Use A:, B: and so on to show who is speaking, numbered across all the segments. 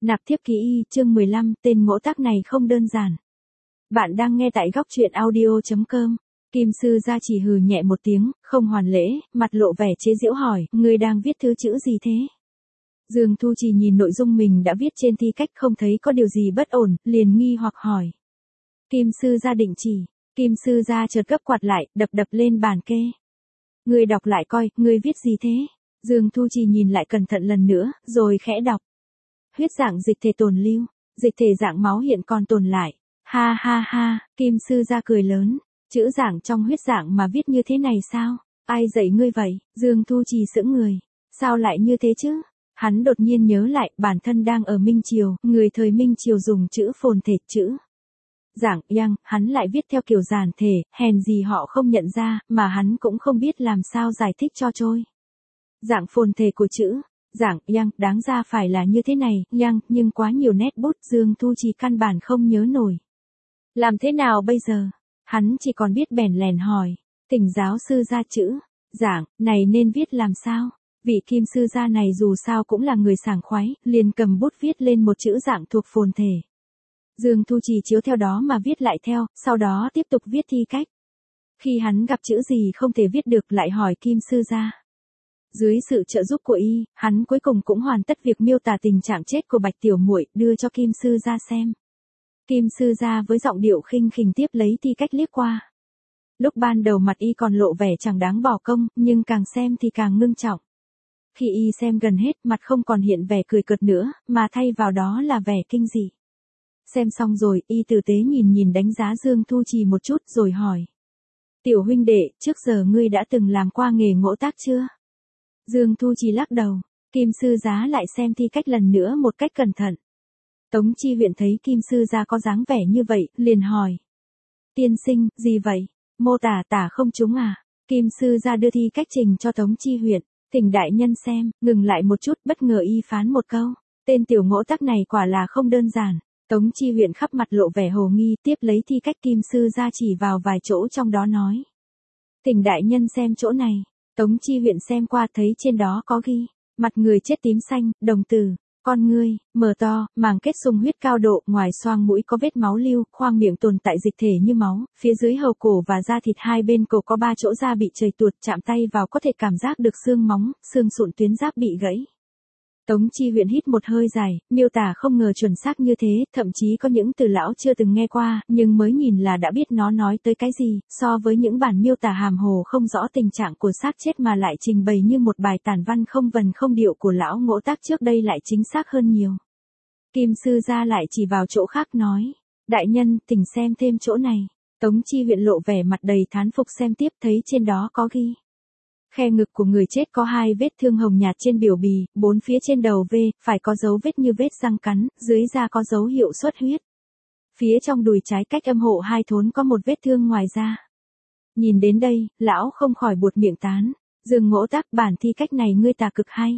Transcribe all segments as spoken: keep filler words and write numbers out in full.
A: Nạp thiếp ký y, chương mười lăm, tên ngỗ tác này không đơn giản. Bạn đang nghe tại góc truyện audio chấm com. Kim sư gia chỉ hừ nhẹ một tiếng, không hoàn lễ, mặt lộ vẻ chế giễu hỏi, ngươi đang viết thứ chữ gì thế? Dương Thu Trì nhìn nội dung mình đã viết trên thi cách không thấy có điều gì bất ổn, liền nghi hoặc hỏi. Kim sư gia định chỉ, Kim sư gia chợt gấp quạt lại, đập đập lên bàn kê. Ngươi đọc lại coi, ngươi viết gì thế? Dương Thu Trì nhìn lại cẩn thận lần nữa, rồi khẽ đọc. Huyết dạng dịch thể tồn lưu, dịch thể dạng máu hiện còn tồn lại. Ha ha ha, Kim sư gia cười lớn, chữ dạng trong huyết dạng mà viết như thế này sao? Ai dạy ngươi vậy? Dương Thu Trì sững người, sao lại như thế chứ? Hắn đột nhiên nhớ lại, bản thân đang ở Minh Triều, người thời Minh Triều dùng chữ phồn thể, chữ dạng yang, hắn lại viết theo kiểu giản thể, hèn gì họ không nhận ra, mà hắn cũng không biết làm sao giải thích cho trôi. Dạng phồn thể của chữ dạng yang đáng ra phải là như thế này, yang, nhưng quá nhiều nét bút, Dương Thu Trì căn bản không nhớ nổi. Làm thế nào bây giờ? Hắn chỉ còn biết bèn lèn hỏi, Thỉnh giáo sư gia chữ dạng này nên viết làm sao? Vị Kim sư gia này dù sao cũng là người sảng khoái, liền cầm bút viết lên một chữ dạng thuộc phồn thể. Dương Thu Trì chiếu theo đó mà viết lại theo, sau đó tiếp tục viết thi cách. Khi hắn gặp chữ gì không thể viết được lại hỏi Kim sư gia. Dưới sự trợ giúp của y, hắn cuối cùng cũng hoàn tất việc miêu tả tình trạng chết của Bạch tiểu muội, đưa cho Kim sư gia xem. Kim sư gia với giọng điệu khinh khỉnh tiếp lấy thi cách liếc qua. Lúc ban đầu mặt y còn lộ vẻ chẳng đáng bỏ công, nhưng càng xem thì càng ngưng trọng. Khi y xem gần hết, mặt không còn hiện vẻ cười cợt nữa, mà thay vào đó là vẻ kinh dị. Xem xong rồi, y tử tế nhìn nhìn đánh giá Dương Thu Trì một chút rồi hỏi. Tiểu huynh đệ, trước giờ ngươi đã từng làm qua nghề ngỗ tác chưa? Dương Thu Trì lắc đầu, Kim sư giá lại xem thi cách lần nữa một cách cẩn thận. Tống Chi Huyện thấy Kim sư gia có dáng vẻ như vậy, liền hỏi. Tiên sinh, gì vậy? Mô tả tả không trúng à? Kim sư gia đưa thi cách trình cho Tống Chi Huyện, thỉnh đại nhân xem, ngừng lại một chút, bất ngờ y phán một câu. Tên tiểu ngỗ tác này quả là không đơn giản. Tống Chi Huyện khắp mặt lộ vẻ hồ nghi, tiếp lấy thi cách Kim sư gia chỉ vào vài chỗ trong đó nói. Thỉnh đại nhân xem chỗ này. Tống Chi Huyện xem qua thấy trên đó có ghi, mặt người chết tím xanh, đồng tử, con ngươi, mở to, màng kết sung huyết cao độ, ngoài xoang mũi có vết máu lưu, khoang miệng tồn tại dịch thể như máu, phía dưới hầu cổ và da thịt hai bên cổ có ba chỗ da bị chảy tuột, chạm tay vào có thể cảm giác được xương móng, xương sụn tuyến giáp bị gãy. Tống Chi Huyện hít một hơi dài, miêu tả không ngờ chuẩn xác như thế, thậm chí có những từ lão chưa từng nghe qua, nhưng mới nhìn là đã biết nó nói tới cái gì, so với những bản miêu tả hàm hồ không rõ tình trạng của xác chết mà lại trình bày như một bài tản văn không vần không điệu của lão ngỗ tác trước đây lại chính xác hơn nhiều. Kim sư gia lại chỉ vào chỗ khác nói, đại nhân, thỉnh xem thêm chỗ này. Tống Chi Huyện lộ vẻ mặt đầy thán phục xem tiếp thấy trên đó có ghi. Khe ngực của người chết có hai vết thương hồng nhạt trên biểu bì, bốn phía trên đầu V, phải có dấu vết như vết răng cắn, dưới da có dấu hiệu xuất huyết. Phía trong đùi trái cách âm hộ hai thốn có một vết thương ngoài da. Nhìn đến đây, lão không khỏi buột miệng tán. Dương ngỗ tác, bản thi cách này ngươi tả cực hay.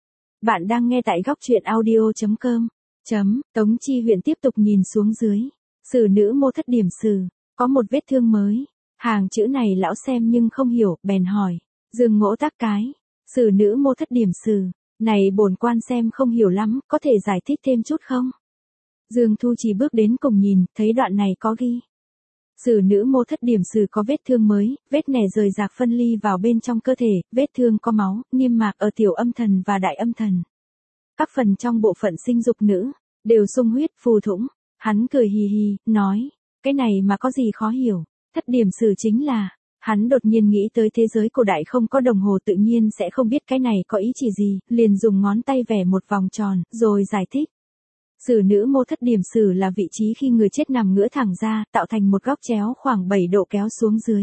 A: Bạn đang nghe tại góc truyện audio chấm com. Chấm, Tống Chi Huyện tiếp tục nhìn xuống dưới. Sử nữ mô thất điểm sử, có một vết thương mới. Hàng chữ này lão xem nhưng không hiểu, bèn hỏi. Dương ngỗ tác cái, sử nữ mô thất điểm sử, này bổn quan xem không hiểu lắm, có thể giải thích thêm chút không? Dương Thu Trì bước đến cùng nhìn, thấy đoạn này có ghi. Sử nữ mô thất điểm sử có vết thương mới, vết nẻ rời rạc phân ly vào bên trong cơ thể, vết thương có máu, niêm mạc ở tiểu âm thần và đại âm thần. Các phần trong bộ phận sinh dục nữ, đều sung huyết, phù thủng. Hắn cười hì hì, nói, cái này mà có gì khó hiểu, thất điểm sử chính là... Hắn đột nhiên nghĩ tới thế giới cổ đại không có đồng hồ tự nhiên sẽ không biết cái này có ý chỉ gì, liền dùng ngón tay vẽ một vòng tròn, rồi giải thích. Sử nữ mô thất điểm sử là vị trí khi người chết nằm ngửa thẳng ra, tạo thành một góc chéo khoảng bảy độ kéo xuống dưới.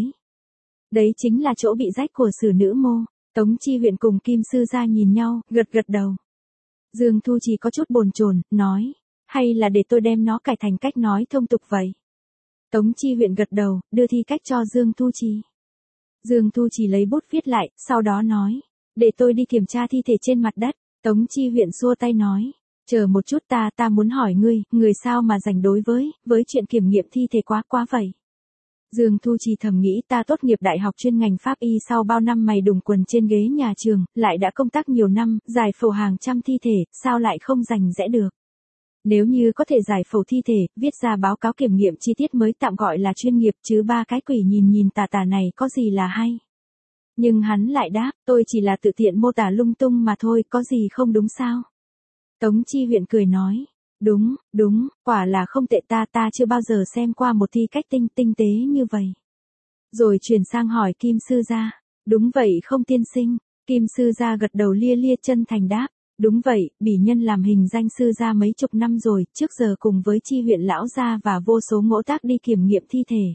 A: Đấy chính là chỗ bị rách của sử nữ mô. Tống Chi Huyện cùng Kim sư gia nhìn nhau, gật gật đầu. Dương Thu Trì có chút bồn chồn, nói, hay là để tôi đem nó cải thành cách nói thông tục vậy? Tống Chi Huyện gật đầu, đưa thi cách cho Dương Thu Trì. Dương Thu Trì lấy bút viết lại, sau đó nói, để tôi đi kiểm tra thi thể trên mặt đất. Tống Chi Huyện xua tay nói, chờ một chút ta, ta muốn hỏi ngươi, người sao mà rảnh đối với, với chuyện kiểm nghiệm thi thể quá quá vậy. Dương Thu Trì thầm nghĩ ta tốt nghiệp đại học chuyên ngành pháp y sau bao năm mày đùng quần trên ghế nhà trường, lại đã công tác nhiều năm, giải phẫu hàng trăm thi thể, sao lại không rành rẽ được. Nếu như có thể giải phẫu thi thể, viết ra báo cáo kiểm nghiệm chi tiết mới tạm gọi là chuyên nghiệp, chứ ba cái quỷ nhìn nhìn tà tà này có gì là hay. Nhưng hắn lại đáp, tôi chỉ là tự tiện mô tả lung tung mà thôi, có gì không đúng sao? Tống Chi Huyện cười nói, đúng, đúng, quả là không tệ, ta ta chưa bao giờ xem qua một thi cách tinh tinh tế như vậy. Rồi chuyển sang hỏi Kim Sư Gia, đúng vậy không tiên sinh? Kim Sư Gia gật đầu lia lia chân thành đáp, đúng vậy, bỉ nhân làm hình danh sư gia mấy chục năm rồi, trước giờ cùng với Chi Huyện lão gia và vô số ngỗ tác đi kiểm nghiệm thi thể.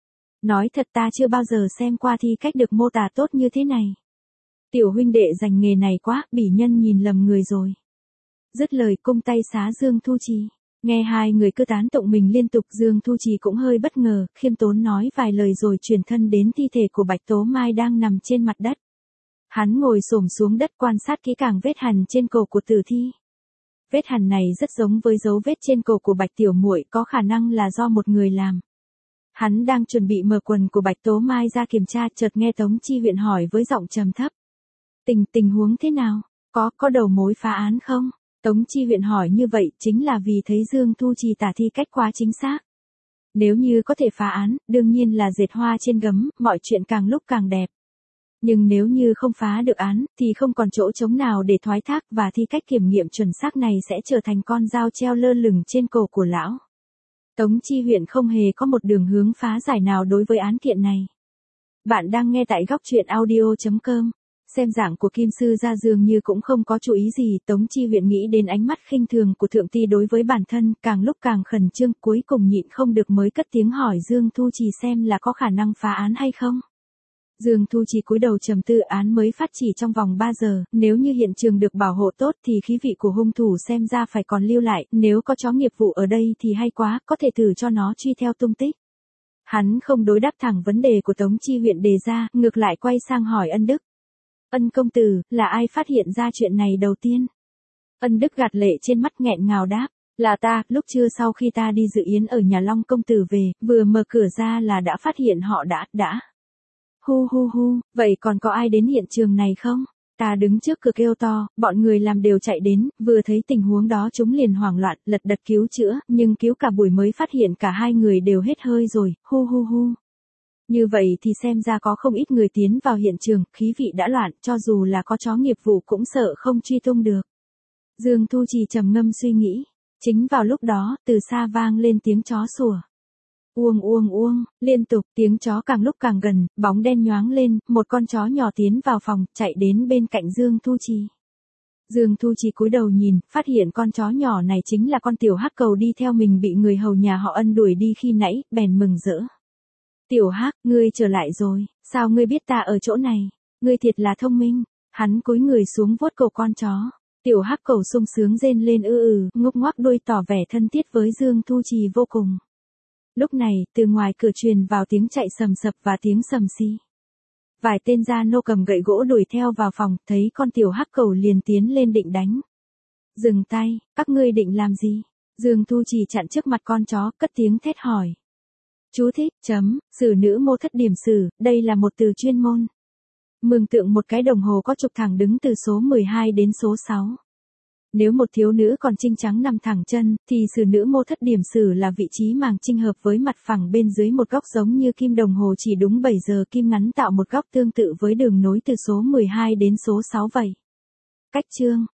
A: Nói thật ta chưa bao giờ xem qua thi cách được mô tả tốt như thế này. Tiểu huynh đệ dành nghề này quá, bỉ nhân nhìn lầm người rồi. Dứt lời cung tay xá Dương Thu Trì. Nghe hai người cứ tán tụng mình liên tục, Dương Thu Trì cũng hơi bất ngờ, khiêm tốn nói vài lời rồi chuyển thân đến thi thể của Bạch Tố Mai đang nằm trên mặt đất. Hắn ngồi xổm xuống đất quan sát kỹ càng vết hằn trên cổ của tử thi. Vết hằn này rất giống với dấu vết trên cổ của Bạch Tiểu Muội, có khả năng là do một người làm. Hắn đang chuẩn bị mở quần của Bạch Tố Mai ra kiểm tra, chợt nghe Tống Chi Huyện hỏi với giọng trầm thấp. Tình tình huống thế nào? Có, có đầu mối phá án không? Tống Chi Huyện hỏi như vậy chính là vì thấy Dương Thu Trì tả thi cách quá chính xác. Nếu như có thể phá án, đương nhiên là dệt hoa trên gấm, mọi chuyện càng lúc càng đẹp. Nhưng nếu như không phá được án, thì không còn chỗ trống nào để thoái thác, và thi cách kiểm nghiệm chuẩn xác này sẽ trở thành con dao treo lơ lửng trên cổ của lão. Tống Chi Huyện không hề có một đường hướng phá giải nào đối với án kiện này. Bạn đang nghe tại góc truyện audio chấm com. Xem dạng của Kim Sư Gia dường như cũng không có chú ý gì, Tống Chi Huyện nghĩ đến ánh mắt khinh thường của thượng ty đối với bản thân, càng lúc càng khẩn trương, cuối cùng nhịn không được mới cất tiếng hỏi Dương Thu Trì xem là có khả năng phá án hay không. Dương Thu Trì cúi đầu trầm tư, án mới phát chỉ trong vòng ba giờ, nếu như hiện trường được bảo hộ tốt thì khí vị của hung thủ xem ra phải còn lưu lại, nếu có chó nghiệp vụ ở đây thì hay quá, có thể thử cho nó truy theo tung tích. Hắn không đối đáp thẳng vấn đề của Tống Chi Huyện đề ra, ngược lại quay sang hỏi Ân Đức. Ân công tử, là ai phát hiện ra chuyện này đầu tiên? Ân Đức gạt lệ trên mắt nghẹn ngào đáp, là ta, lúc trưa sau khi ta đi dự yến ở nhà Long công tử về, vừa mở cửa ra là đã phát hiện họ đã, đã. Hu hu hu, vậy còn có ai đến hiện trường này không? Ta đứng trước cửa kêu to, bọn người làm đều chạy đến, vừa thấy tình huống đó chúng liền hoảng loạn, lật đật cứu chữa, nhưng cứu cả buổi mới phát hiện cả hai người đều hết hơi rồi, hu hu hu. Như vậy thì xem ra có không ít người tiến vào hiện trường, khí vị đã loạn, cho dù là có chó nghiệp vụ cũng sợ không truy tung được. Dương Thu Trì trầm ngâm suy nghĩ, chính vào lúc đó, từ xa vang lên tiếng chó sủa. Uông uông uông, liên tục, tiếng chó càng lúc càng gần, bóng đen nhoáng lên, một con chó nhỏ tiến vào phòng, chạy đến bên cạnh Dương Thu Trì. Dương Thu Trì cúi đầu nhìn, phát hiện con chó nhỏ này chính là con tiểu hắc cầu đi theo mình bị người hầu nhà họ Ân đuổi đi khi nãy, bèn mừng rỡ. Tiểu hắc, ngươi trở lại rồi, sao ngươi biết ta ở chỗ này? Ngươi thiệt là thông minh. Hắn cúi người xuống vuốt cổ con chó. Tiểu hắc cầu sung sướng rên lên ư ừ, ngúc ngoác đuôi tỏ vẻ thân thiết với Dương Thu Trì vô cùng. Lúc này, từ ngoài cửa truyền vào tiếng chạy sầm sập và tiếng sầm xi. Vài tên gia nô cầm gậy gỗ đuổi theo vào phòng, thấy con tiểu hắc cầu liền tiến lên định đánh. Dừng tay, các ngươi định làm gì? Dương Thu Trì chặn trước mặt con chó, cất tiếng thét hỏi. Chú thích, chấm, sử nữ mô thất điểm sử, đây là một từ chuyên môn. Mường tượng một cái đồng hồ có trục thẳng đứng từ số mười hai đến số sáu. Nếu một thiếu nữ còn trinh trắng nằm thẳng chân, thì sử nữ mô thất điểm sử là vị trí màng trinh hợp với mặt phẳng bên dưới một góc giống như kim đồng hồ chỉ đúng bảy giờ kim ngắn tạo một góc tương tự với đường nối từ số mười hai đến số sáu vậy. Cách chương